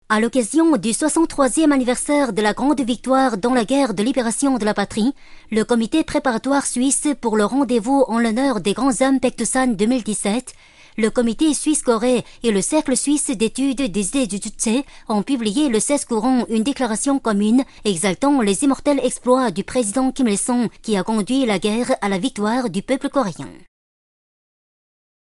À l'occasion du 63e anniversaire de la grande victoire dans la guerre de libération de la patrie, le comité préparatoire suisse pour le rendez-vous en l'honneur des grands hommes Pektosan 2017, le comité suisse-corée et le cercle suisse d'études des idées du Tutsi ont publié le 16 courant une déclaration commune exaltant les immortels exploits du président Kim Il-sung qui a conduit la guerre à la victoire du peuple coréen.